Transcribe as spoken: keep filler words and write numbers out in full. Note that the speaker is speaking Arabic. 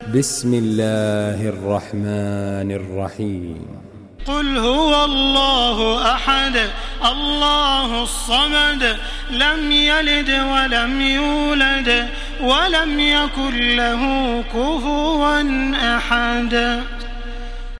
بسم الله الرحمن الرحيم. قل هو الله أحد الله الصمد لم يلد ولم يولد ولم يكن له كفوا أحد.